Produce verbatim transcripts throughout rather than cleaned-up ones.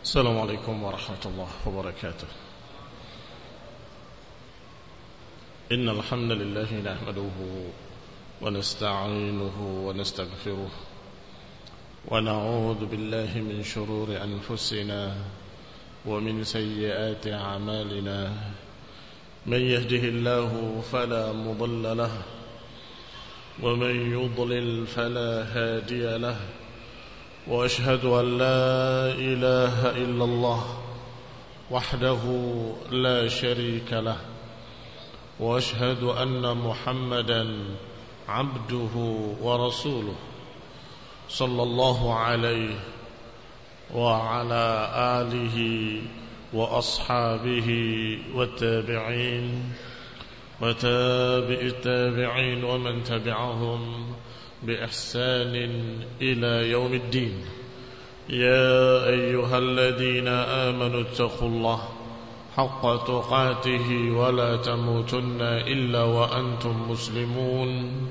السلام عليكم ورحمة الله وبركاته. إن الحمد لله نحمده ونستعينه ونستغفره ونعوذ بالله من شرور أنفسنا ومن سيئات أعمالنا. من يهده الله فلا مضل له ومن يضلل فلا هادي له، وأشهد أن لا إله إلا الله وحده لا شريك له، وأشهد أن محمدا عبده ورسوله صلى الله عليه وعلى آله وأصحابه والتابعين وتابع التابعين ومن تبعهم بإحسان إلى يوم الدين. يا أيها الذين آمنوا اتقوا الله حق تقاته ولا تموتن إلا وأنتم مسلمون.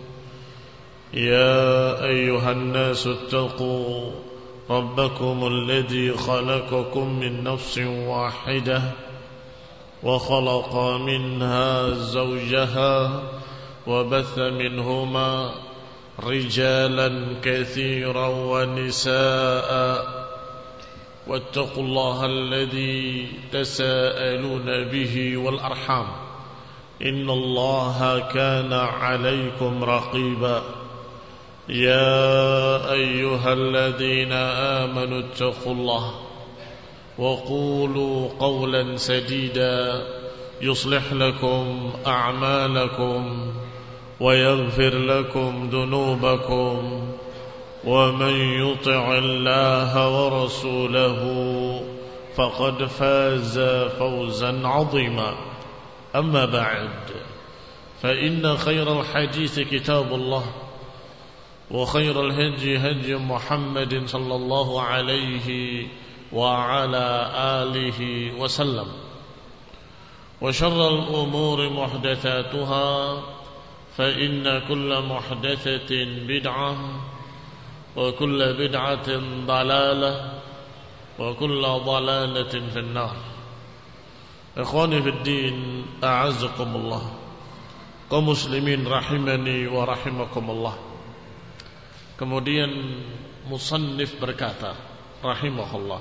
يا أيها الناس اتقوا ربكم الذي خلقكم من نفس واحدة وخلق منها زوجها وبث منهما رجالا كثيرا ونساء، واتقوا الله الذي تساءلون به والأرحام إن الله كان عليكم رقيبا. يا أيها الذين آمنوا اتقوا الله وقولوا قولا سديدا يصلح لكم أعمالكم ويغفر لكم ذنوبكم، ومن يطع الله ورسوله فقد فاز فوزا عظيما. أما بعد، فإن خير الحديث كتاب الله، وخير الهدي هدي محمد صلى الله عليه وعلى آله وسلم، وشر الأمور محدثاتها، فإن كل محدثة بدعة وكل بدعة ضلالة وكل ضلالة في النار. إخواني في الدين، أعزكم الله. kaum muslimin rahimani wa rahimakumullah. Kemudian musannif berkata rahimahullah,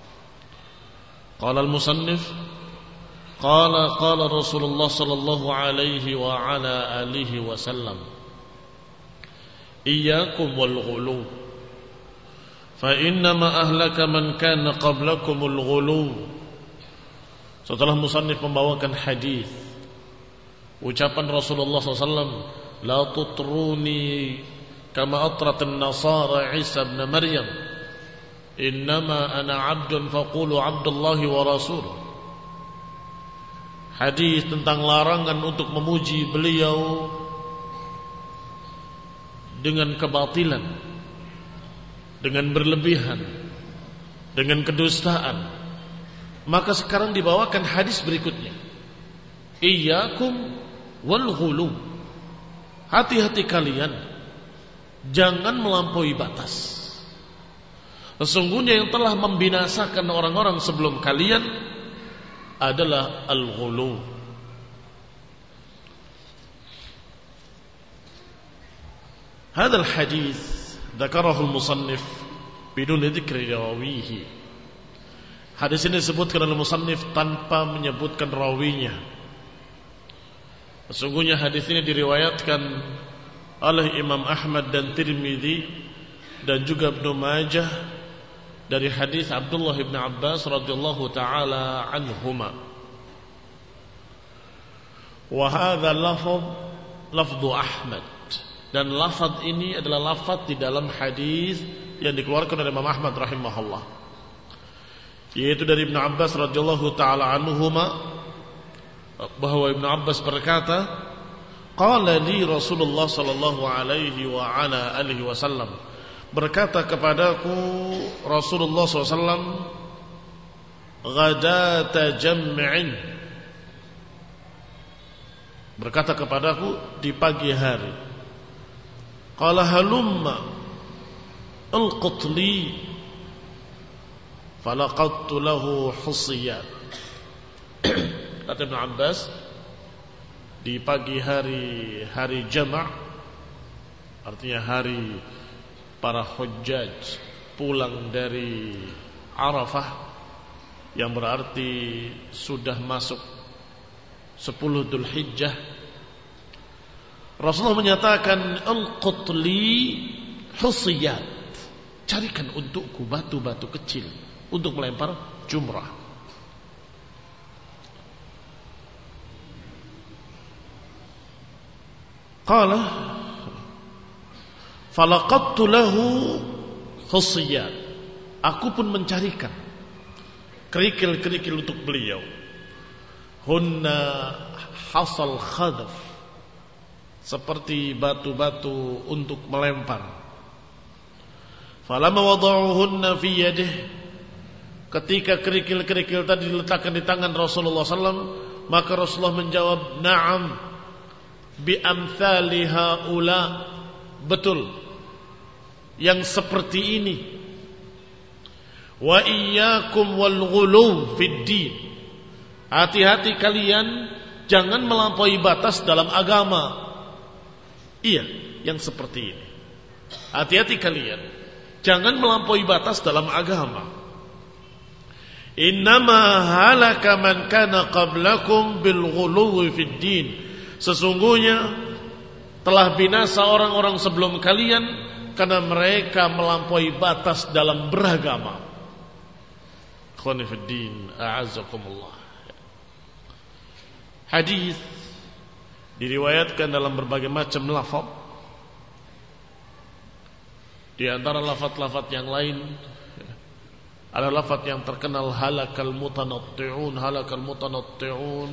qala al-musannif qala qala Rasulullah sallallahu alaihi wa ala alihi wasallam, iyyakum wal ghulu fa innama ahlaka man kana qablakumul ghulu. Setelah musannif membawakan hadis, ucapan Rasulullah sallallahu alaihi wasallam, la tutruni kama atrat an-nasara Isa ibn Maryam, innama ana 'abdun faqulu 'abdullahi wa rasuluh. Hadis tentang larangan untuk memuji beliau dengan kebatilan, dengan berlebihan, dengan kedustaan. Maka sekarang dibawakan hadis berikutnya, iyyakum wal ghulu. Hati-hati kalian, jangan melampaui batas. Sesungguhnya yang telah membinasakan orang-orang sebelum kalian adalah al-ghulu. Hadal hadis dzakarahu al-musannif bidun dzikri rawihi. Hadis ini disebutkan oleh musannif tanpa menyebutkan rawinya. Sesungguhnya hadis ini diriwayatkan oleh Imam Ahmad dan Tirmidzi dan juga Ibnu Majah dari hadis Abdullah bin Abbas radhiyallahu taala anhuma. Wa hadza lafaz lafdhu Ahmad, dan lafaz ini adalah lafaz di dalam hadis yang dikeluarkan oleh Imam Ahmad rahimahullah, yaitu dari Ibnu Abbas radhiyallahu taala anhuma, bahwa Ibnu Abbas berkata, qala li Rasulullah sallallahu alaihi wa ala alihi wasallam, berkata kepadaku Rasulullah sallallahu alaihi wasallam, ghadata jam'in, berkata kepadaku di pagi hari, qala halumma alqutli falaqadtu lahu husiyat. Kata Ibn Abbas, di pagi hari hari jama', artinya hari para hujjaj pulang dari Arafah, yang berarti sudah masuk sepuluh Dzulhijjah, Rasulullah menyatakan, "Alqut li husiyat." Carikan untukku batu-batu kecil untuk melempar jumrah. Qala falaqadtu lahu husiyat. Aku pun mencarikan kerikil-kerikil untuk beliau. Hunna hasal khadaf, seperti batu-batu untuk melempar. Falamma wada'uhunna fi yadihi, ketika kerikil-kerikil tadi diletakkan di tangan Rasulullah sallallahu alaihi wasallam, maka Rasulullah menjawab, "Na'am, bi amthali haula." Betul, yang seperti ini. Wa iyyakum wal ghuluw fid din. Hati-hati kalian jangan melampaui batas dalam agama. Iya, yang seperti ini. Hati-hati kalian jangan melampaui batas dalam agama. Innama halaka man kana qablakum bil ghuluwi fid din. Sesungguhnya telah binasa orang-orang sebelum kalian karena mereka melampaui batas dalam beragama. Ikhwani fid din, a'azzakumullah. Hadis diriwayatkan dalam berbagai macam lafaz. Di antara lafaz-lafaz yang lain ada lafaz yang terkenal, halakal mutanatti'un, halakal mutanatti'un,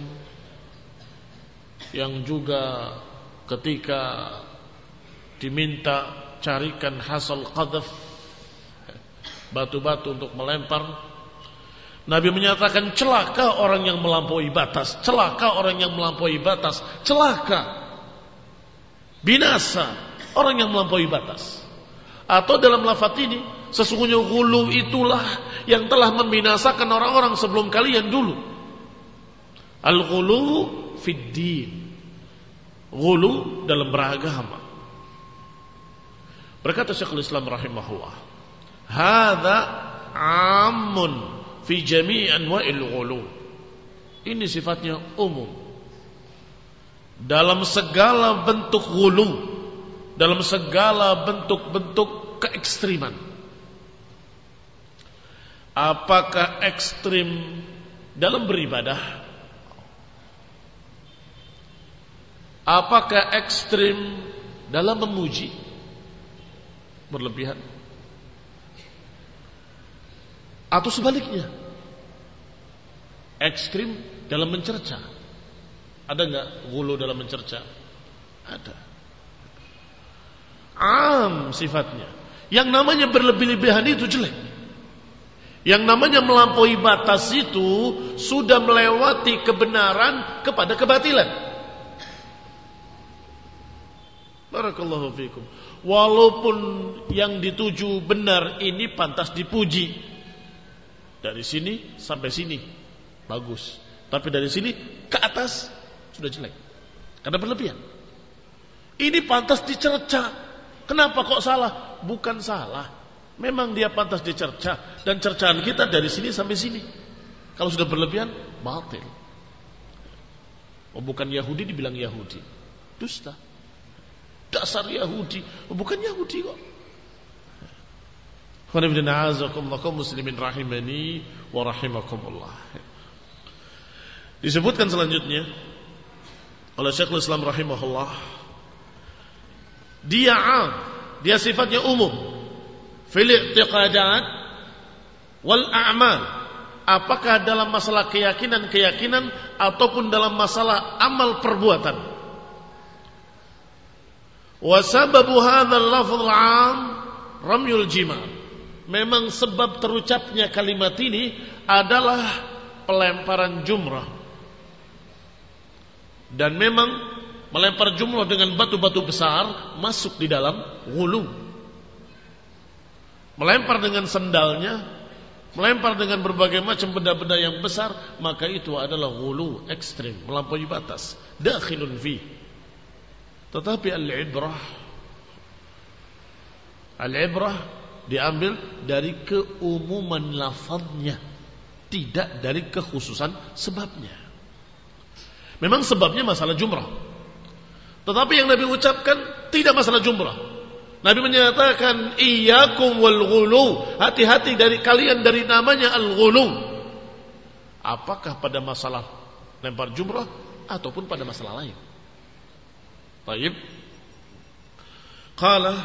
yang juga ketika diminta carikan hasal qadhaf, batu-batu untuk melempar, Nabi menyatakan, celaka orang yang melampaui batas, celaka orang yang melampaui batas, celaka, binasa orang yang melampaui batas. Atau dalam lafaz ini, sesungguhnya ghulu itulah yang telah membinasakan orang-orang sebelum kalian dulu. Al-ghulu fid din, ghulu dalam beragama. Berkata Syekhul Islam rahimahullah, hadza ammun fi jami' anwa'il ghulu. Ini sifatnya umum dalam segala bentuk ghulu, dalam segala bentuk-bentuk keekstriman. Apakah ekstrim dalam beribadah? Apakah ekstrim dalam memuji? Berlebihan? Atau sebaliknya, ekstrim dalam mencerca? Ada enggak ghulu dalam mencerca? Ada. Am sifatnya. Yang namanya berlebih-lebihan itu jelek. Yang namanya melampaui batas itu sudah melewati kebenaran kepada kebatilan. Barakallahu fikum. Walaupun yang dituju benar ini pantas dipuji. Dari sini sampai sini bagus, tapi dari sini ke atas sudah jelek karena berlebihan. Ini pantas dicerca. Kenapa kok salah? Bukan salah, memang dia pantas dicerca, dan cercaan kita dari sini sampai sini. Kalau sudah berlebihan, batil. Oh, bukan Yahudi dibilang Yahudi, dusta. Dasar Yahudi, oh, bukan Yahudi kok. Kaum muslimin rahimani wa rahimakumullah. Disebutkan selanjutnya oleh Syekhul Islam rahimahullah, dia am, dia sifatnya umum fil i'tiqadat wal a'mal. Apakah dalam masalah keyakinan-keyakinan ataupun dalam masalah amal perbuatan. Wa sababu hadzal lafdh 'am ramyul jima'. Memang sebab terucapnya kalimat ini adalah pelemparan jumrah. Dan memang melempar jumrah dengan batu-batu besar masuk di dalam ghulu. Melempar dengan sendalnya melempar dengan berbagai macam benda-benda yang besar, maka itu adalah ghulu, ekstrim, melampaui batas, dakhilun fi. Tetapi al-ibrah al-ibrah diambil dari keumuman lafadznya, tidak dari kekhususan sebabnya. Memang sebabnya masalah jumrah, tetapi yang Nabi ucapkan tidak masalah jumrah. Nabi menyatakan iyyakum wal ghulu, hati-hati dari kalian dari namanya al-ghulu. Apakah pada masalah lempar jumrah ataupun pada masalah lain? Baik. Qala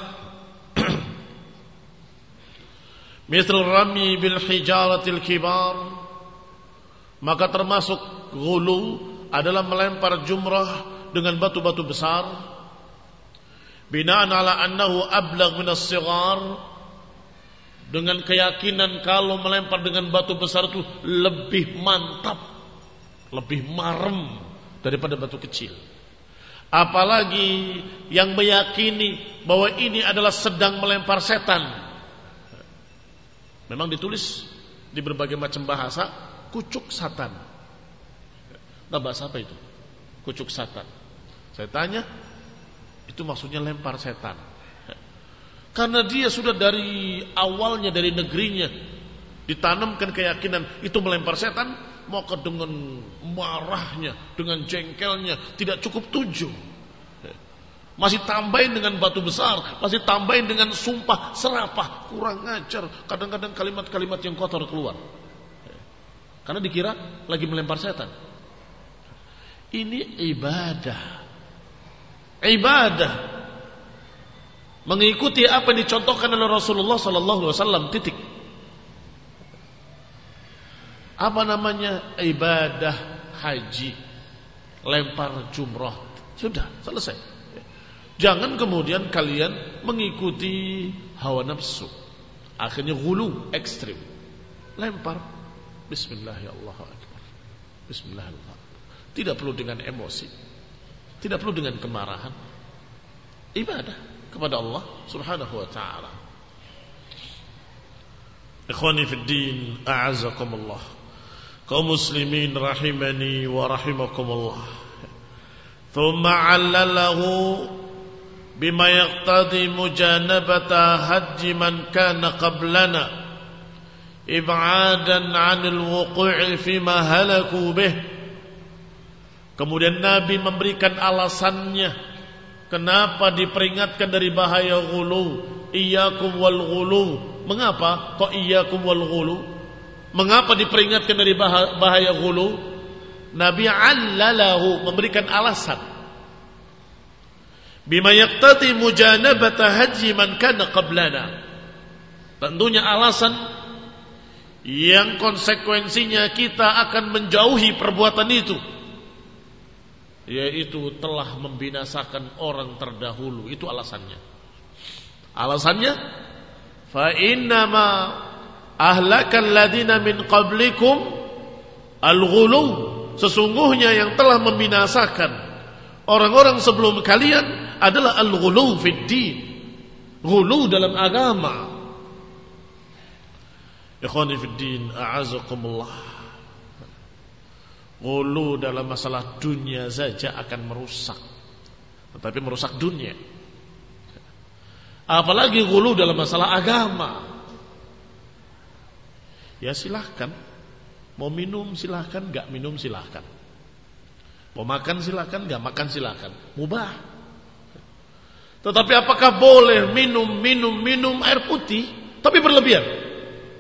misal rami bil hijaratil kibar, maka termasuk ghulu adalah melempar jumrah dengan batu-batu besar. Binaan ala annahu ablagh min as-sighar, dengan keyakinan kalau melempar dengan batu besar itu lebih mantap, lebih marem daripada batu kecil. Apalagi yang meyakini bahwa ini adalah sedang melempar setan. Memang ditulis di berbagai macam bahasa kucuk satan. Nah, bahasa apa itu? Kucuk satan. Saya tanya, itu maksudnya lempar setan. Karena dia sudah dari awalnya, dari negerinya ditanamkan keyakinan itu melempar setan, maka dengan marahnya, dengan jengkelnya, tidak cukup tujuh, masih tambahin dengan batu besar, masih tambahin dengan sumpah serapah, kurang ajar. Kadang-kadang kalimat-kalimat yang kotor keluar, karena dikira lagi melempar setan. Ini ibadah, ibadah mengikuti apa yang dicontohkan oleh Rasulullah sallallahu alaihi wasallam, titik. Apa namanya? Ibadah haji, lempar jumrah, sudah selesai. Jangan kemudian kalian mengikuti hawa nafsu, akhirnya ghulu, ekstrim, lempar bismillahirrahmanirrahim, bismillahirrahmanirrahim. Tidak perlu dengan emosi, tidak perlu dengan kemarahan. Ibadah kepada Allah Subhanahu wa ta'ala. Ikhwani fid din, a'azakumullah, kaum muslimin rahimani wa rahimakumullah. Thumma 'allalahu bima yaqtadi mujanabata hajji man kana qablana ib'adan 'anil wuqu'i fima halaku bih. Kemudian Nabi memberikan alasannya kenapa diperingatkan dari bahaya ghulu. Iyyakum wal ghulu. Mengapa kok iyyakum wal ghulu? Mengapa diperingatkan dari bahaya ghulu? Nabi allalahu, memberikan alasan. Bima yaqtati mujanabata haji man kana qablana. Tentunya alasan yang konsekuensinya kita akan menjauhi perbuatan itu, yaitu telah membinasakan orang terdahulu. Itu alasannya. Alasannya, fa innama ahlakal ladina min qablikum al-ghulu, sesungguhnya yang telah membinasakan orang-orang sebelum kalian adalah al-ghulu fid din, ghulu dalam agama. Ikhwani fid din, a'azakumullah. Ghulu dalam masalah dunia saja akan merusak, tetapi merusak dunia, apalagi ghulu dalam masalah agama. Ya silahkan, mau minum silahkan, gak minum silahkan, mau makan silahkan, gak makan silahkan, mubah. Tetapi apakah boleh minum, minum, minum air putih tapi berlebihan?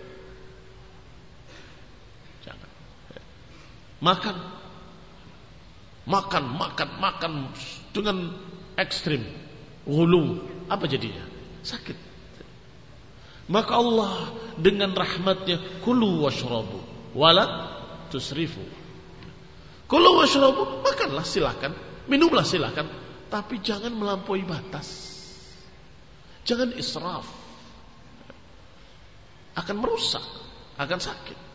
Makan, makan, makan, makan dengan ekstrim, ghulu, apa jadinya? Sakit. Maka Allah dengan rahmatnya, kulu washrabu wala tusrifu. Kulu washrabu, makanlah silakan, minumlah silakan, tapi jangan melampaui batas. Jangan israf, akan merusak, akan sakit.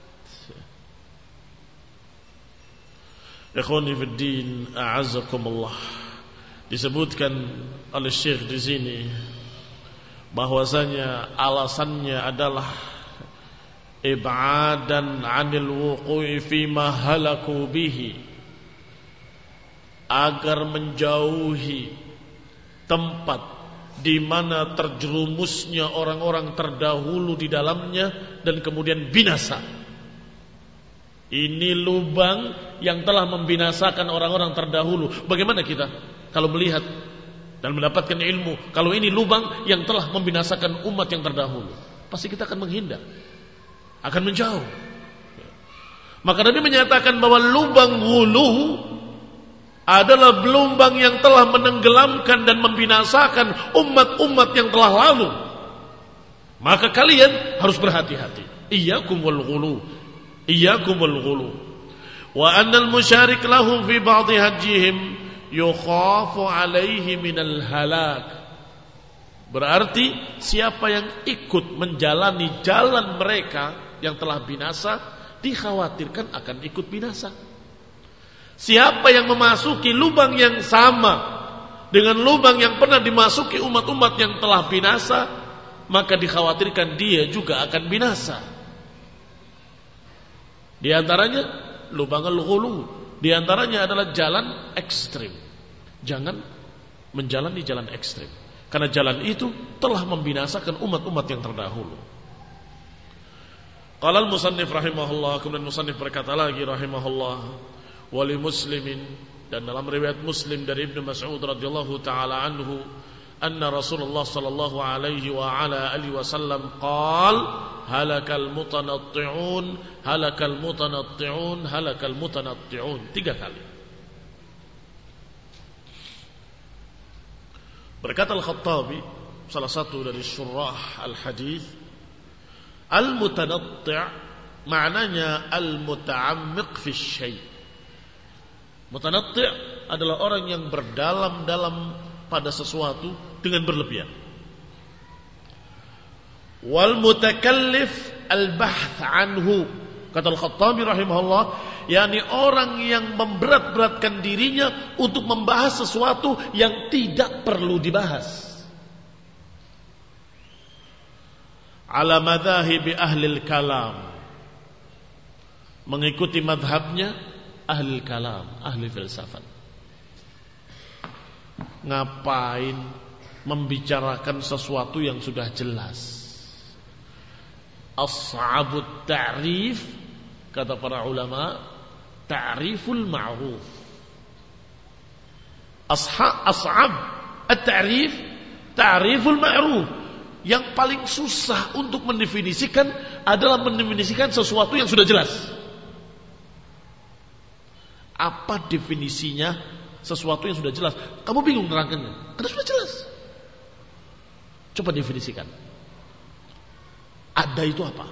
Ikhwani fid din, a'azzakumullah. Disebutkan oleh Syekh di sini bahwasanya alasannya adalah ib'adan 'anil wuqu'i fi ma halaku bihi, agar menjauhi tempat di mana terjerumusnya orang-orang terdahulu di dalamnya dan kemudian binasa. Ini lubang yang telah membinasakan orang-orang terdahulu. Bagaimana kita kalau melihat dan mendapatkan ilmu kalau ini lubang yang telah membinasakan umat yang terdahulu? Pasti kita akan menghindar, akan menjauh. Maka Nabi menyatakan bahwa lubang hulu adalah lubang yang telah menenggelamkan dan membinasakan umat-umat yang telah lalu. Maka kalian harus berhati-hati. Iyyakum wal ghulu, iyyakum wal ghulu. Wa annal musyarik lahum fi ba'dhi hajjihim yukhafu alaihi minal halak. Berarti siapa yang ikut menjalani jalan mereka yang telah binasa, dikhawatirkan akan ikut binasa. Siapa yang memasuki lubang yang sama dengan lubang yang pernah dimasuki umat-umat yang telah binasa, maka dikhawatirkan dia juga akan binasa. Di antaranya lubang al-ghulu, di antaranya adalah jalan ekstrim. Jangan menjalani jalan ekstrim, karena jalan itu telah membinasakan umat-umat yang terdahulu. Qala al-musannif rahimahullah, kemudian musannif berkata lagi rahimahullah, wali muslimin, dan dalam riwayat Muslim dari Ibnu Mas'ud radhiyallahu taala anhu, anna Rasulullah sallallahu alaihi wa ala alihi wasallam qala halakal mutanatti'un halakal mutanatti'un halakal mutanatti'un, tiga kali. Berkata Al-Khattabi, salah satu dari syurah al-hadis, al-mutanatti' maknanya al-muta'ammiq fi syai'. Mutanatti' adalah orang yang berdalam-dalam pada sesuatu dengan berlebihan. Wal mutakallif al-bahth anhu, kata Al-Khattabi rahimahullah, yakni orang yang memberat-beratkan dirinya untuk membahas sesuatu yang tidak perlu dibahas. Ala madhahibi ahlil kalam, mengikuti madhabnya ahli kalam, ahli filsafat. Ngapain membicarakan sesuatu yang sudah jelas? Ashabut ta'rif, kata para ulama, ta'riful ma'ruf. Ashab ashab at-ta'rif, ta'riful ma'ruf. Yang paling susah untuk mendefinisikan adalah mendefinisikan sesuatu yang sudah jelas. Apa definisinya sesuatu yang sudah jelas? Kamu bingung nerangkannya, karena sudah jelas. Coba definisikan. Ada itu apa?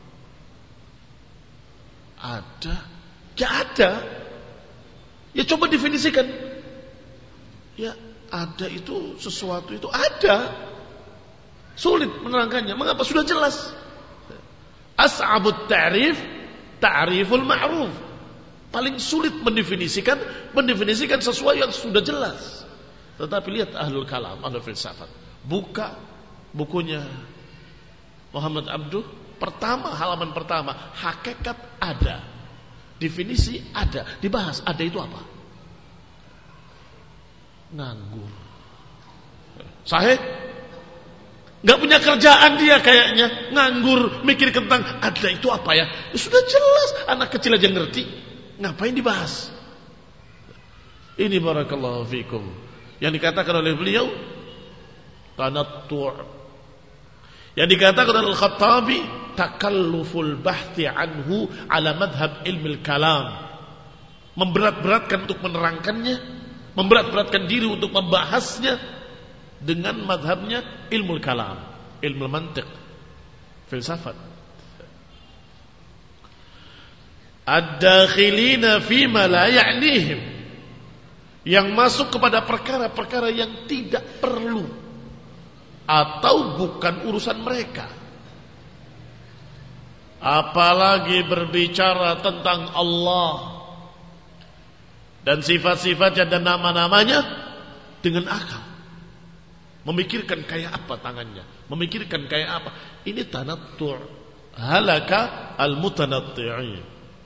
Ada? Ya ada. Ya coba definisikan. Ya ada itu, sesuatu itu ada. Sulit menerangkannya. Mengapa? Sudah jelas. As'abut ta'rif, ta'riful ma'ruf. Paling sulit mendefinisikan mendefinisikan sesuatu yang sudah jelas. Tetapi lihat ahlul kalam, ahlul filsafat, buka bukunya Muhammad Abduh, pertama, halaman pertama, hakikat ada, definisi ada, dibahas. Ada itu apa? Nganggur. Sahih? Gak punya kerjaan dia kayaknya, nganggur, mikir tentang ada itu apa ya? Ya sudah jelas, anak kecil aja ngerti. Ngapain dibahas? Ini barakallahu fikum yang dikatakan oleh beliau tanattu'. Yang dikatakan oleh Al-Khattabi takalluful bahthi anhu ala madhab ilmil kalam. Memberat-beratkan untuk menerangkannya, memberat-beratkan diri untuk membahasnya dengan madhabnya ilmu kalam, ilmu mantiq, filsafat. Ad-dakhilina fima la ya'nihim, yang masuk kepada perkara-perkara yang tidak perlu atau bukan urusan mereka. Apalagi berbicara tentang Allah dan sifat-sifatnya dan nama-namanya dengan akal. Memikirkan kayak apa tangannya, memikirkan kayak apa. Ini tanattu', halaka al-mutanatti'in.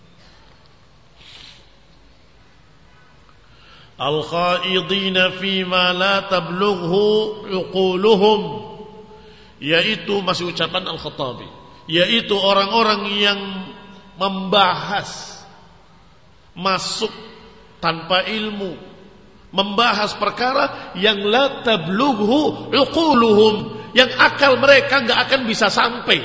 Al-khaidina fima la tablughu uquluhum, yaitu masih ucapan Al-Khattabi, yaitu orang-orang yang membahas, masuk tanpa ilmu, membahas perkara yang la tablughu uquluhum, yang akal mereka enggak akan bisa sampai.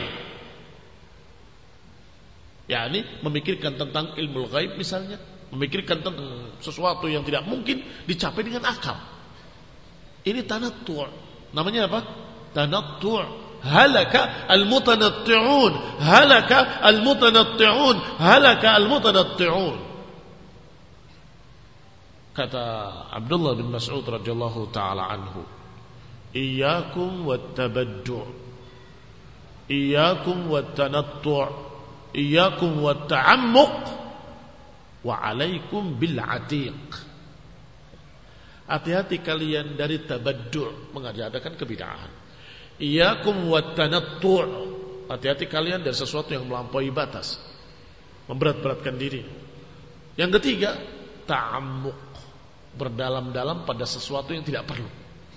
yakni memikirkan tentang ilmu ghaib misalnya, memikirkan tentang sesuatu yang tidak mungkin dicapai dengan akal. Ini tanattu'. Namanya apa? Tanattu'. Halaka al-mutanatti'un, halaka al-mutanatti'un, halaka al-mutanatti'un. Kata Abdullah bin Mas'ud radhiyallahu taala anhu, iyyakum wat-tabaddu', iyyakum wat-tanattu', iyyakum wat-ta'ammuq, wa 'alaikum bil 'atiq. Hati-hati kalian dari tabaddu', mengadakan kebid'ahan. Iyyakum wat-tanattu', hati-hati kalian dari sesuatu yang melampaui batas, memberat-beratkan diri. Yang ketiga, ta'ammuq, berdalam-dalam pada sesuatu yang tidak perlu.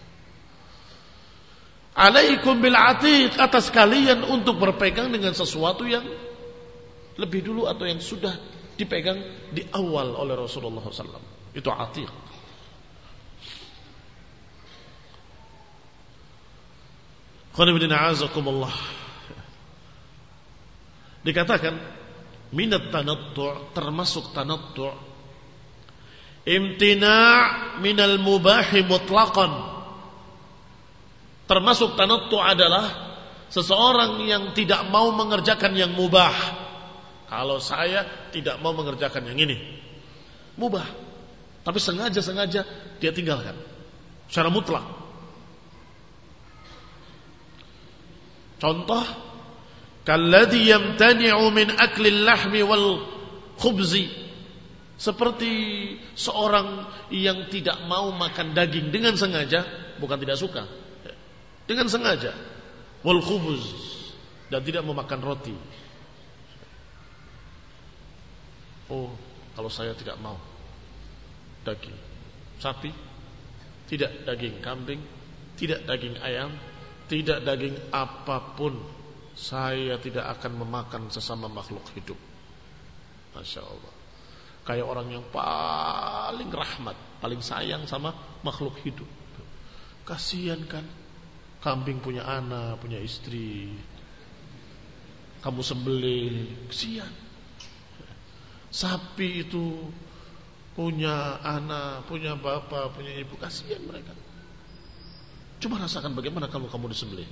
Alaikum bil 'atiq, atas kalian untuk berpegang dengan sesuatu yang lebih dulu atau yang sudah dipegang di awal oleh Rasulullah shallallahu alaihi wasallam. Itu 'atiq. Dikatakan minat tanattu', termasuk tanattu', imtina' minal mubahi mutlaqan. Termasuk tanattu' adalah seseorang yang tidak mau mengerjakan yang mubah. Kalau saya tidak mau mengerjakan yang ini, mubah, tapi sengaja-sengaja dia tinggalkan secara mutlak. Contoh, kalladhi yamtani'u min akli al-lahmi wal khubzi, seperti seorang yang tidak mau makan daging dengan sengaja, bukan tidak suka, dengan sengaja, wal khubz, dan tidak mau makan roti. Oh, kalau saya tidak mau daging sapi, tidak daging kambing, tidak daging ayam, tidak daging apapun, saya tidak akan memakan sesama makhluk hidup. Masya Allah. Kayak orang yang paling rahmat, paling sayang sama makhluk hidup. Kasihan kan, kambing punya anak, punya istri, kamu sembelih, kasihan. Sapi itu punya anak, punya bapak, punya ibu, kasihan mereka. Cuma rasakan bagaimana kalau kamu disembelih.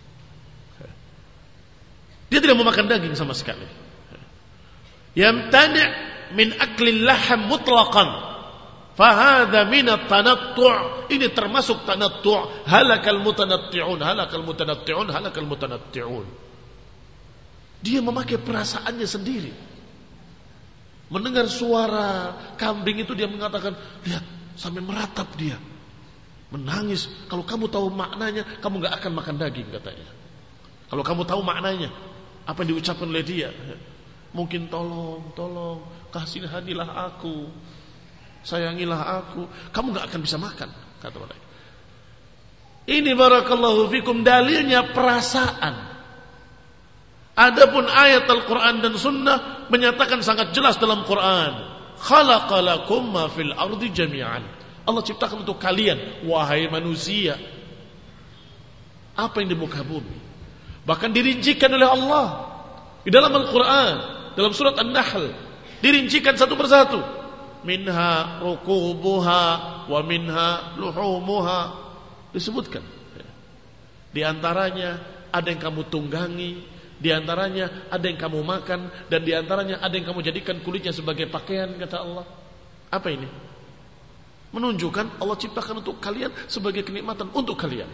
Dia tidak mau makan daging sama sekali. Yamtani' min akli laham mutlaqan, fahadha min at-tanattu'. Ini termasuk tanattu'. Halakal mutanatti'un, halakal mutanatti'un, halakal mutanatti'un. Dia memakai perasaannya sendiri. Mendengar suara kambing itu dia mengatakan, lihat, sampai meratap dia, menangis. Kalau kamu tahu maknanya, kamu gak akan makan daging, katanya. Kalau kamu tahu maknanya, apa yang diucapkan oleh dia, mungkin tolong, tolong, kasihanilah aku, sayangilah aku, kamu gak akan bisa makan, kata mereka. Ini barakallahu fikum dalilnya perasaan. Adapun ayat Al-Quran dan Sunnah menyatakan sangat jelas dalam Quran, khalaqalakum ma fil ardi jami'an. Allah ciptakan untuk kalian, wahai manusia, apa yang di muka bumi. Bahkan dirincikan oleh Allah di dalam Al-Quran, dalam surat An-Nahl, dirincikan satu persatu. Minha rukubuha wa minha luhumuha, disebutkan. Di antaranya ada yang kamu tunggangi, di antaranya ada yang kamu makan, dan di antaranya ada yang kamu jadikan kulitnya sebagai pakaian, kata Allah. Apa ini? Menunjukkan Allah ciptakan untuk kalian sebagai kenikmatan untuk kalian.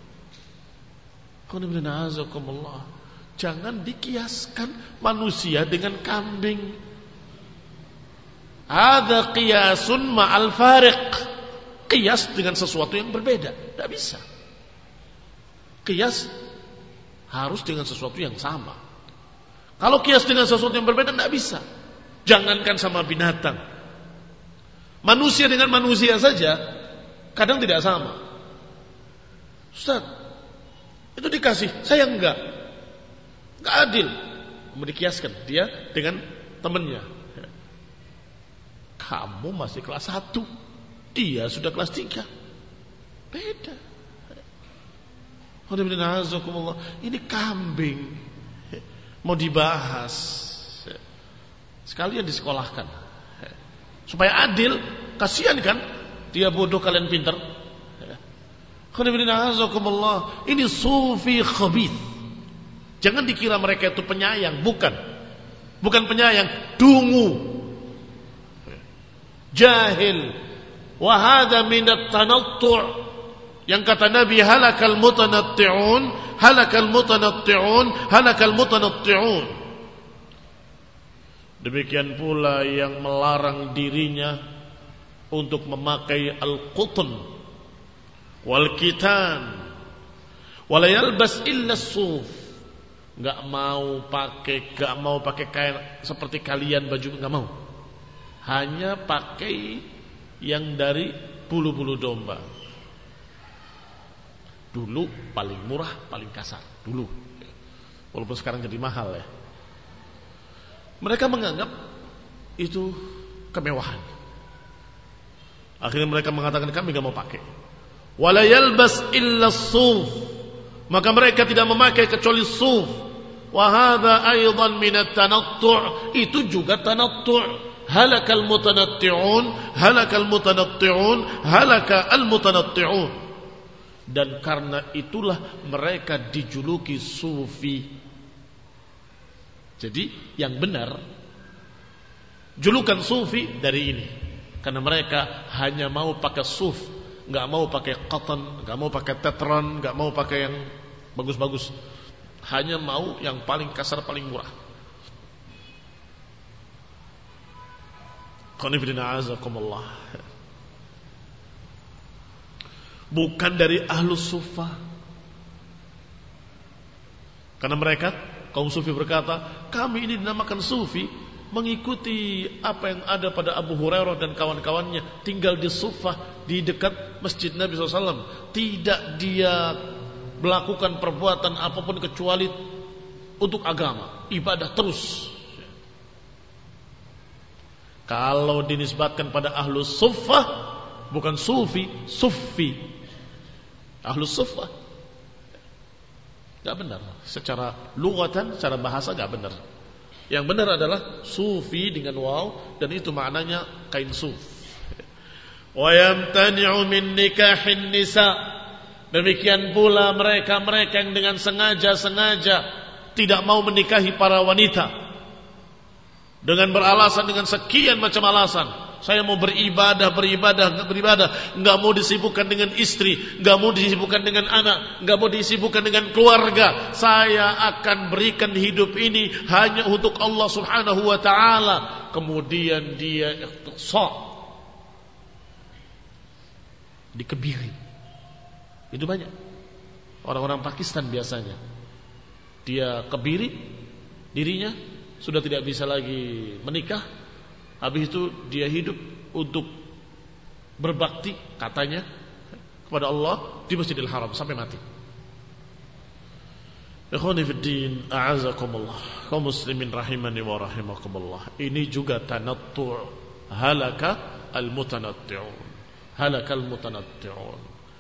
Jangan dikiaskan manusia dengan kambing. Ada qiyasun ma'al fariq. Qiyas dengan sesuatu yang berbeda, tidak bisa. Qiyas harus dengan sesuatu yang sama. Kalau kias dengan sesuatu yang berbeda tidak bisa. Jangankan sama binatang, manusia dengan manusia saja kadang tidak sama. Ustaz, itu dikasih, saya enggak, enggak adil. Mau dikiaskan dia dengan temannya. Kamu masih kelas satu, dia sudah kelas tiga, beda. Ini kambing mau dibahas, sekalian disekolahkan supaya adil. Kasihan kan, dia bodoh kalian pintar. Ini sufi khabith. Jangan dikira mereka itu penyayang, bukan. Bukan penyayang, dungu, jahil. Wa hadza minat tanattu'. Yang kata Nabi, halakal mutanatti'un, halakal mutanatti'un, halakal mutanatti'un. Demikian pula yang melarang dirinya untuk memakai al-qutn wal kitan wala yalbas illa as-suf. Enggak mau pakai enggak mau pakai kain seperti kalian, baju enggak mau. Hanya pakai yang dari bulu-bulu domba. Dulu paling murah, paling kasar dulu. Walaupun sekarang jadi mahal ya. Mereka menganggap itu kemewahan. Akhirnya mereka mengatakan kami enggak mau pakai. Wala yalbas illa as-suf. Maka mereka tidak memakai kecuali suf. Wa hadza aidan min at-tanattu'. Itu juga tanattu'. Halakal mutanatti'un, halakal mutanatti'un, halakal mutanatti'un. Dan karena itulah mereka dijuluki sufi. Jadi yang benar julukan sufi dari ini, karena mereka hanya mau pakai suf, nggak mau pakai cotton, nggak mau pakai tetron, nggak mau pakai yang bagus-bagus, hanya mau yang paling kasar, paling murah. Qanifidina azakumullah. Bukan dari ahlus sufa, karena mereka kaum sufi berkata, kami ini dinamakan sufi mengikuti apa yang ada pada Abu Hurairah dan kawan-kawannya, tinggal di sufah di dekat masjid Nabi shallallahu alaihi wasallam. Tidak dia melakukan perbuatan apapun kecuali untuk agama, ibadah terus. Kalau dinisbatkan pada ahlus sufah, bukan sufi, sufi. Ahlus sufah gak benar. Secara lughatan, secara bahasa gak benar. Yang benar adalah sufi dengan waw, dan itu maknanya kain suf. Wa yamtani'u min nikahin nisa. Demikian pula mereka-mereka yang dengan sengaja-sengaja tidak mau menikahi para wanita, dengan beralasan dengan sekian macam alasan. Saya mau beribadah, beribadah, beribadah. Enggak mau disibukkan dengan istri, enggak mau disibukkan dengan anak, enggak mau disibukkan dengan keluarga. Saya akan berikan hidup ini hanya untuk Allah Subhanahu wa taala. Kemudian dia ikhtisar, dikebiri. Itu banyak orang-orang Pakistan biasanya. Dia kebiri dirinya, sudah tidak bisa lagi menikah. Habis itu dia hidup untuk berbakti katanya kepada Allah di Masjidil Haram sampai mati. Ikhwani fid din, a'azakumullah, kaum muslimin rahimani wa rahimakumullah. Ini juga tanattu', halaka al-mutanatti'un, halaka al-mutanatti'un.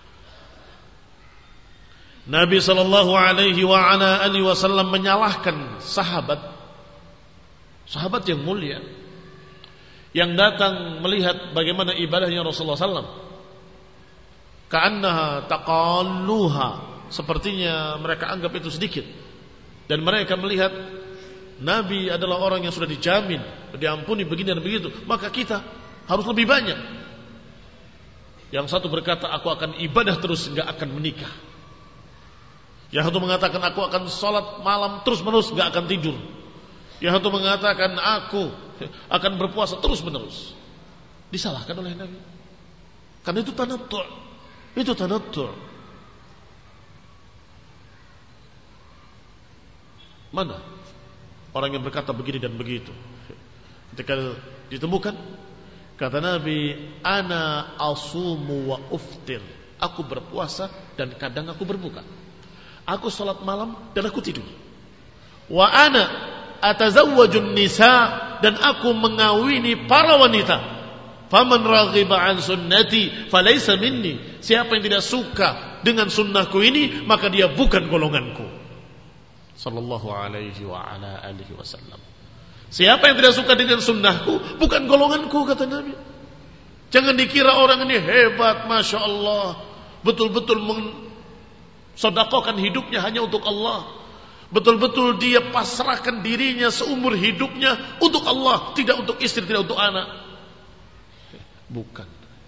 Nabi sallallahu alaihi wa ala alihi wasallam menyalahkan sahabat sahabat yang mulia yang datang melihat bagaimana ibadahnya Rasulullah sallallahu alaihi wasallam. Ka'annaha taqalluha, sepertinya mereka anggap itu sedikit. Dan mereka melihat Nabi adalah orang yang sudah dijamin, diampuni begini dan begitu, maka kita harus lebih banyak. Yang satu berkata, aku akan ibadah terus hingga akan menikah. Yang satu mengatakan, aku akan sholat malam terus menerus, gak akan tidur. Yang satu mengatakan, aku akan berpuasa terus menerus. Disalahkan oleh Nabi, karena itu tanattu'. Itu tanattu'. Mana orang yang berkata begini dan begitu. Ketika ditemukan, kata Nabi, ana asumu wa uftir. Aku berpuasa dan kadang aku berbuka. Aku salat malam dan aku tidur. Wa ana atazawwajun nisa, dan aku mengawini para wanita. Faman raghiba an sunnati falaysa minni. Siapa yang tidak suka dengan sunnahku ini, maka dia bukan golonganku. Sallallahu alaihi wa ala alihi wasallam. Siapa yang tidak suka dengan sunnahku, bukan golonganku, kata Nabi. Jangan dikira orang ini hebat, masya Allah, betul-betul mensedekahkan hidupnya hanya untuk Allah. Betul-betul dia pasrahkan dirinya seumur hidupnya untuk Allah, tidak untuk istri, tidak untuk anak. Bukan.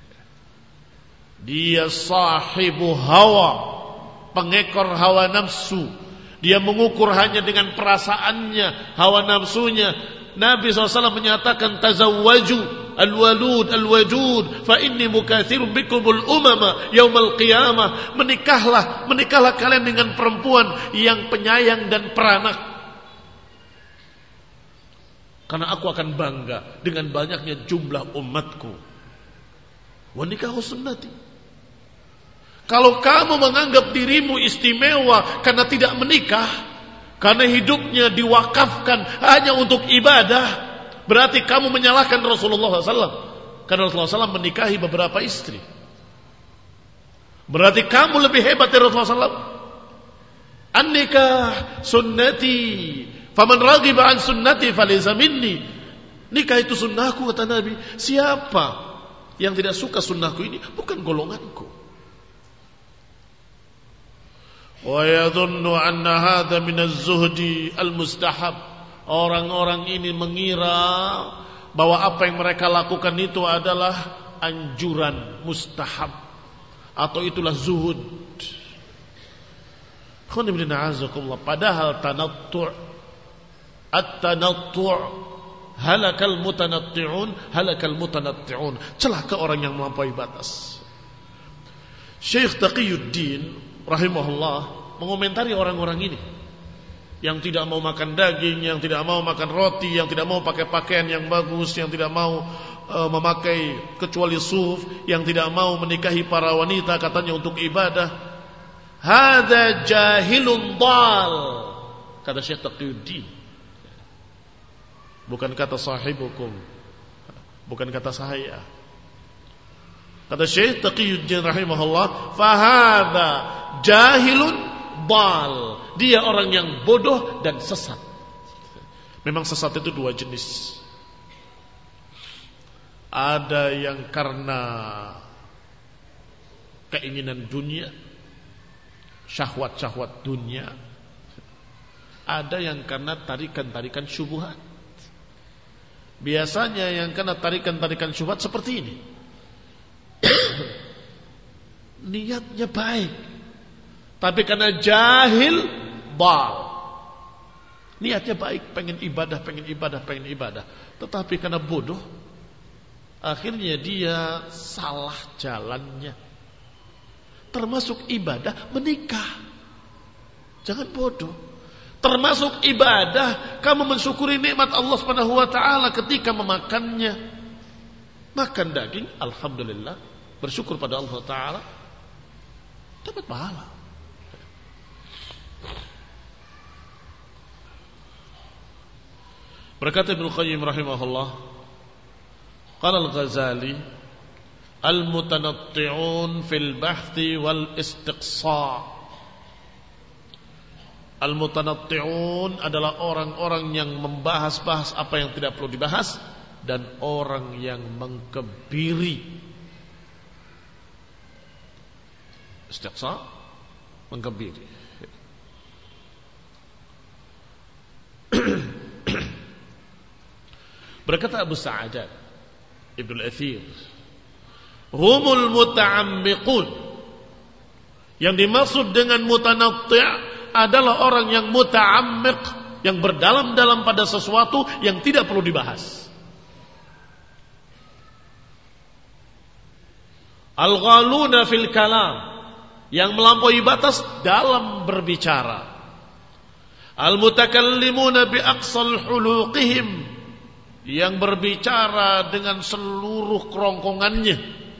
Dia sahibu hawa, pengekor hawa nafsu. Dia mengukur hanya dengan perasaannya, hawa nafsunya. Nabi shallallahu alaihi wasallam menyatakan, tazawwaju al-walud al-wajud fa inni mukatsirun bikumul umama yaumal qiyamah. Menikahlah, menikahlah kalian dengan perempuan yang penyayang dan peranak, karena aku akan bangga dengan banyaknya jumlah umatku. Wa nikahu sunnati. Kalau kamu menganggap dirimu istimewa karena tidak menikah, karena hidupnya diwakafkan hanya untuk ibadah, berarti kamu menyalahkan Rasulullah shallallahu alaihi wasallam. Karena Rasulullah shallallahu alaihi wasallam menikahi beberapa istri. Berarti kamu lebih hebat dari Rasulullah shallallahu alaihi wasallam. An-nikah sunnati, faman raghiba an sunnati falaysa minni. Nikah itu sunnahku, kata Nabi. Siapa yang tidak suka sunnahku ini, bukan golonganku. Wa yadhunnu anna hadha min az-zuhdi al-mustahab. Orang-orang ini mengira bahwa apa yang mereka lakukan itu adalah anjuran mustahab, atau itulah zuhud. Padahal tanattu' at-tanattu' halakal mutanatti'un, halakal mutanatti'un. Celaka orang yang melampaui batas. Syekh Taqiyuddin rahimahullah mengomentari orang-orang ini yang tidak mau makan daging, yang tidak mau makan roti, yang tidak mau pakai pakaian yang bagus, yang tidak mau uh, memakai kecuali suf, yang tidak mau menikahi para wanita katanya untuk ibadah. Hadza jahilun dal, kata Syekh Taqiyuddin. Bukan kata sahibukum, bukan kata saya. Kata Syekh Taqiyuddin rahimahullah, fahada jahilun dal. Dia orang yang bodoh dan sesat. Memang sesat itu dua jenis. Ada yang karena keinginan dunia, syahwat-syahwat dunia. Ada yang karena tarikan-tarikan syubhat. Biasanya yang karena tarikan-tarikan syubhat seperti ini. Niatnya baik, tapi karena jahil, bal. Niatnya baik, pengen ibadah, pengen ibadah, pengen ibadah, tetapi karena bodoh, akhirnya dia salah jalannya. Termasuk ibadah menikah. Jangan bodoh. Termasuk ibadah kamu mensyukuri nikmat Allah Subhanahu wa taala ketika memakannya. Makan daging, alhamdulillah, bersyukur pada Allah taala, dapat pahala. Berkata Ibnu Qayyim rahimahullah, qala al-Ghazali, al-mutanatti'un fil bahthi wal istiqsa'. Al-mutanatti'un adalah orang-orang yang membahas-bahas apa yang tidak perlu dibahas, dan orang yang mengkebiri. Istiqsa', mengkebiri. Berkata Abu Sa'adat Ibnu Al-Athir, humul muta'ammiqun. Yang dimaksud dengan mutanatti' adalah orang yang muta'ammiq, yang berdalam-dalam pada sesuatu yang tidak perlu dibahas. Al-ghaluna fil kalam, yang melampaui batas dalam berbicara. Al-mutakallimuna bi aqsal huluqihim, yang berbicara dengan seluruh kerongkongannya.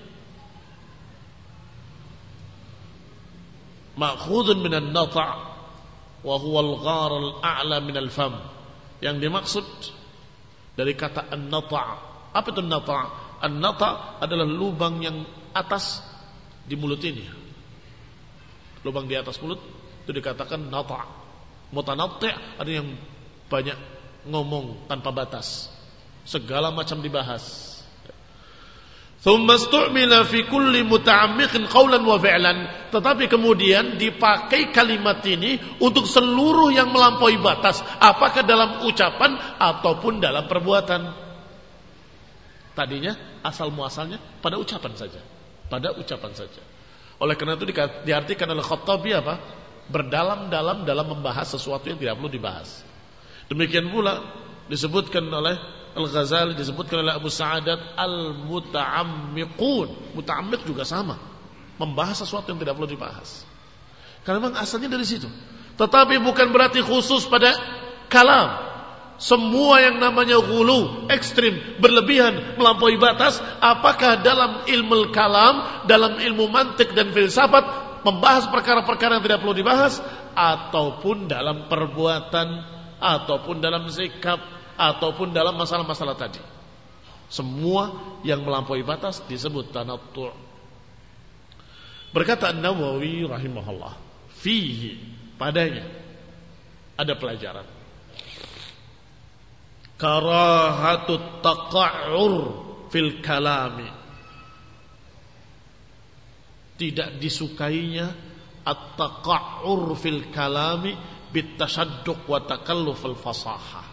Ma'khudun minan nata' wa huwa al-ghar al-a'la min al-fam. Yang dimaksud dari kata an-nata'. Apa itu an-nata'? An-nata' adalah lubang yang atas di mulut ini. Lubang di atas mulut itu dikatakan nata'. Mutanatti' ada yang banyak ngomong tanpa batas. Segala macam dibahas. Thumma istu'mila fi kulli muta'ammiqin qawlan wa fi'lan. Tetapi kemudian dipakai kalimat ini untuk seluruh yang melampaui batas, apakah dalam ucapan ataupun dalam perbuatan. Tadinya asal muasalnya pada ucapan saja, pada ucapan saja. Oleh karena itu diartikan oleh Khattabi apa? Berdalam-dalam dalam membahas sesuatu yang tidak perlu dibahas. Demikian pula disebutkan oleh Al-Ghazali, disebutkan oleh Abu Sa'adat al-muta'ammiqun. Muta'ammiq juga sama, membahas sesuatu yang tidak perlu dibahas. Karena memang asalnya dari situ. Tetapi bukan berarti khusus pada kalam. Semua yang namanya ghulu, ekstrim, berlebihan, melampaui batas, apakah dalam ilmu kalam, dalam ilmu mantik dan filsafat, membahas perkara-perkara yang tidak perlu dibahas, ataupun dalam perbuatan, ataupun dalam sikap, ataupun dalam masalah-masalah tadi. Semua yang melampaui batas disebut tanattu'. Berkata An-Nawawi rahimahullah, fihi, padanya ada pelajaran. Karahatut taqa'ur fil kalami, tidak disukainya at-taqa'ur fil kalami bitassadduq wa takalluf al fasahah.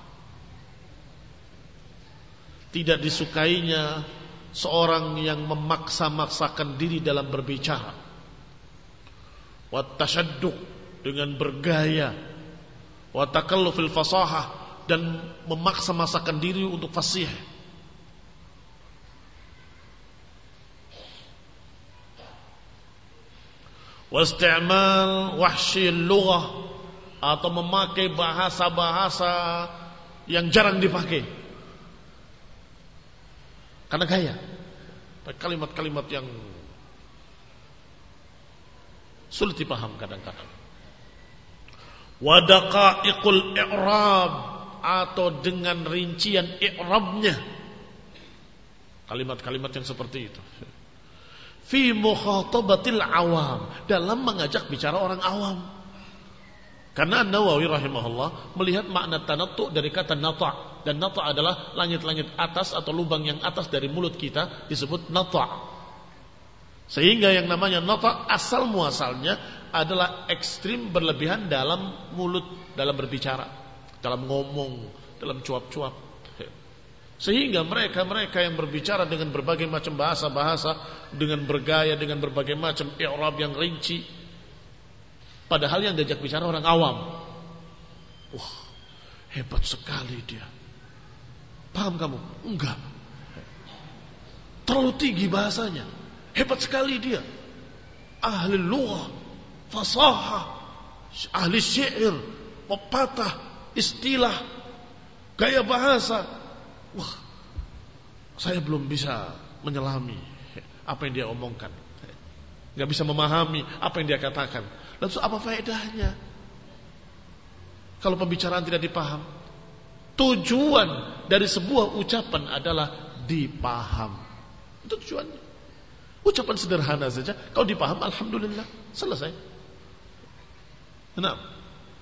Tidak disukainya seorang yang memaksa-maksakan diri dalam berbicara, wa tasyadduq, dengan bergaya, wa takalluf al fasahah, dan memaksa-maksakan diri untuk fasih. Wa isti'mal wahsyi al-lughah, atau memakai bahasa-bahasa yang jarang dipakai karena gaya, kalimat-kalimat yang sulit dipaham kadang-kadang. Wa daqa'iqul i'rab, atau dengan rincian i'rabnya, kalimat-kalimat yang seperti itu. Fi mukhatabatil awam, dalam mengajak bicara orang awam. Karena An-Nawawi rahimahullah melihat makna tanattu dari kata nata', dan nata' adalah langit-langit atas atau lubang yang atas dari mulut kita disebut nata'. Sehingga yang namanya nata' asal muasalnya adalah ekstrim berlebihan dalam mulut, dalam berbicara, dalam ngomong, dalam cuap-cuap. Sehingga mereka-mereka yang berbicara dengan berbagai macam bahasa-bahasa, dengan bergaya, dengan berbagai macam i'rab yang rinci, padahal yang diajak bicara orang awam. Wah, hebat sekali dia. Paham kamu? Enggak. Terlalu tinggi bahasanya. Hebat sekali dia. Ahli lughah, fasahah, ahli syair, pepatah, istilah, gaya bahasa. Wah, saya belum bisa menyelami apa yang dia omongkan. Enggak bisa memahami apa yang dia katakan. Lalu apa faedahnya kalau pembicaraan tidak dipaham? Tujuan dari sebuah ucapan adalah dipaham. Itu tujuannya. Ucapan sederhana saja, kalau dipaham, alhamdulillah, selesai. Kenapa?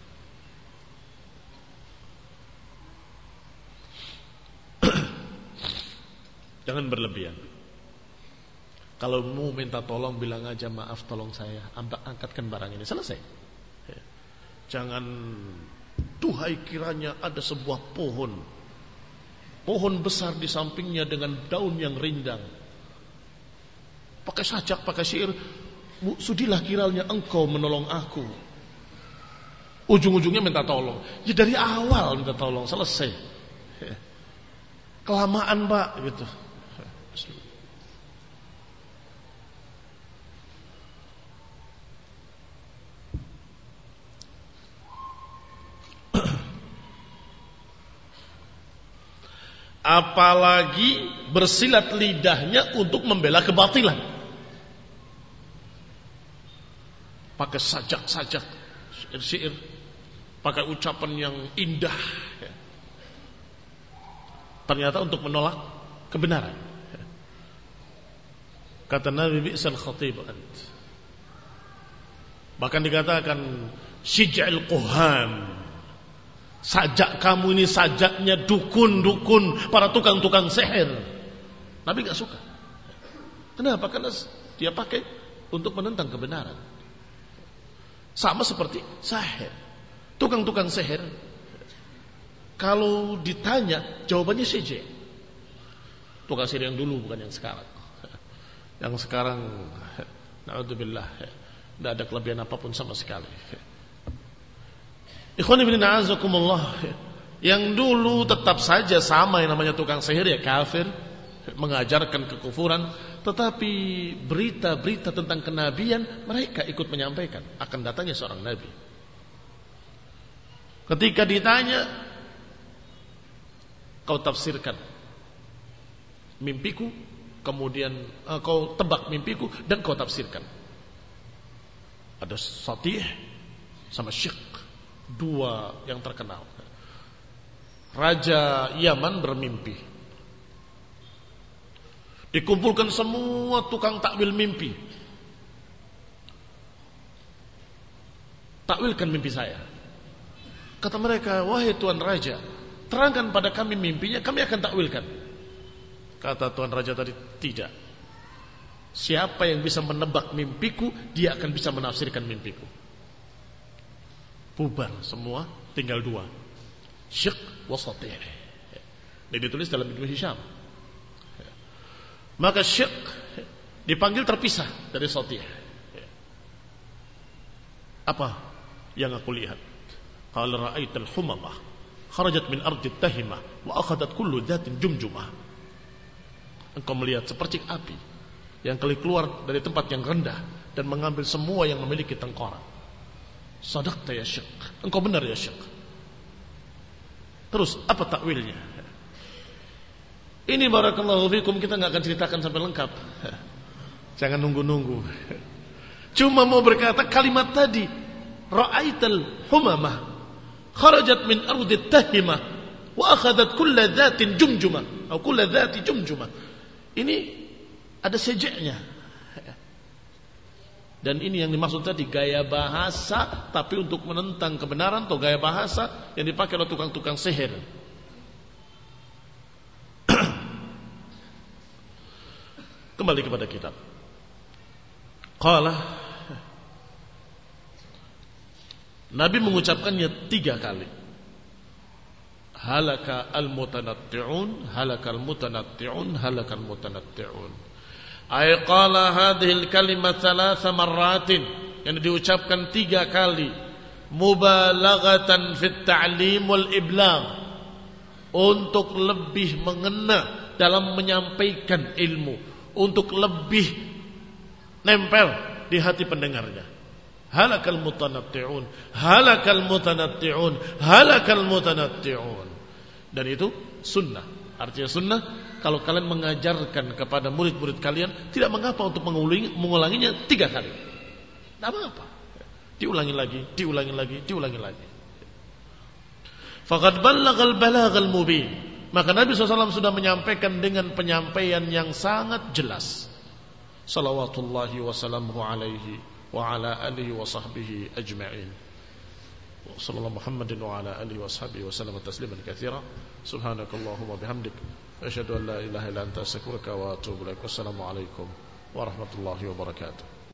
Jangan berlebihan. Kalau mau minta tolong, bilang aja maaf, tolong saya angkatkan barang ini, selesai. Jangan, duhai kiranya ada sebuah pohon, pohon besar di sampingnya dengan daun yang rindang, pakai sajak, pakai syair, sudilah kiranya engkau menolong aku. Ujung-ujungnya minta tolong. Ya dari awal minta tolong, selesai. Kelamaan Pak, gitu. apalagi bersilat lidahnya untuk membela kebatilan. Pakai sajak-sajak syair-syair, pakai ucapan yang indah, ternyata untuk menolak kebenaran. Kata Nabi, bi'sal khatib ant. Bahkan dikatakan syij'al quham, sajak kamu ini sajaknya dukun-dukun, para tukang-tukang sihir. Nabi gak suka. Kenapa? Karena dia pakai untuk menentang kebenaran. Sama seperti sihir. Tukang-tukang sihir, kalau ditanya jawabannya saja. Tukang sihir yang dulu, bukan yang sekarang. Yang sekarang, na'udzubillah, tidak ada kelebihan apapun sama sekali. Ikhwan ibn a'azakumullah, yang dulu tetap saja sama yang namanya tukang sihir, ya kafir, mengajarkan kekufuran, tetapi berita-berita tentang kenabian mereka ikut menyampaikan. Akan datangnya seorang nabi. Ketika ditanya, kau tafsirkan mimpiku, kemudian uh, kau tebak mimpiku dan kau tafsirkan. Ada Satih sama Syekh, dua yang terkenal. Raja Yaman bermimpi. Dikumpulkan semua tukang takwil mimpi. Takwilkan mimpi saya. Kata mereka, wahai Tuan Raja, terangkan pada kami mimpinya, kami akan takwilkan. Kata Tuan Raja tadi, tidak. Siapa yang bisa menebak mimpiku, dia akan bisa menafsirkan mimpiku. Bubar semua, tinggal dua, Syekh wa Satih. Dan ditulis dalam Ibnu Hisham. Maka Syekh dipanggil terpisah dari Satih. Apa yang aku lihat? Qala ra'aital humamah kharajat min ardi tahimah wa akhadat kullu dhatin jumjumah. Engkau melihat seperti api yang keluar dari tempat yang rendah dan mengambil semua yang memiliki tengkorak. Sadaqta ya Syekh, engkau benar ya Syekh. Terus apa takwilnya? Ini barakallahu fikum, kita gak akan ceritakan sampai lengkap. Jangan nunggu-nunggu. Cuma mau berkata kalimat tadi, ra'aital humamah kharajat min ardi tahimah wa akhadat kulla dhatin jumjumah atau kulla dhati jumjumah. Ini ada sejaknya. Dan ini yang dimaksud tadi, gaya bahasa tapi untuk menentang kebenaran, atau gaya bahasa yang dipakai oleh tukang-tukang sihir. Kembali kepada kitab. Qala, Nabi mengucapkannya tiga kali. Halaka al-mutanatti'un, halaka al-mutanatti'un, halaka al-mutanatti'un. Ay qala hadhihi al-kalimat thalatha marratin, yang diucapkan tiga kali, mubalaghatan fit ta'lim wal iblagh, untuk lebih mengena dalam menyampaikan ilmu, untuk lebih nempel di hati pendengarnya. Halakal mutanatti'un, halakal mutanatti'un, halakal mutanatti'un. Dan itu sunnah. Artinya sunnah, kalau kalian mengajarkan kepada murid-murid kalian, tidak mengapa untuk mengulangi, mengulanginya tiga kali. Tidak mengapa. Diulangi lagi, diulangi lagi, diulangi lagi. Faqad ballaghal balaghal mubin. Maka Nabi shallallahu alaihi wasallam sudah menyampaikan dengan penyampaian yang sangat jelas. Salawatullahi wassalamuhu alaihi wa ala alihi wa sahbihi ajma'in. Sallallahu Muhammadin wa ala alihi wa sahbihi wa sallam tasliman katsira. Subhanakallahumma bihamdik, asyhadu an la ilaha illa anta astaghfiruka wa atubu ilaik. Wassalamu alaikum warahmatullahi wabarakatuh.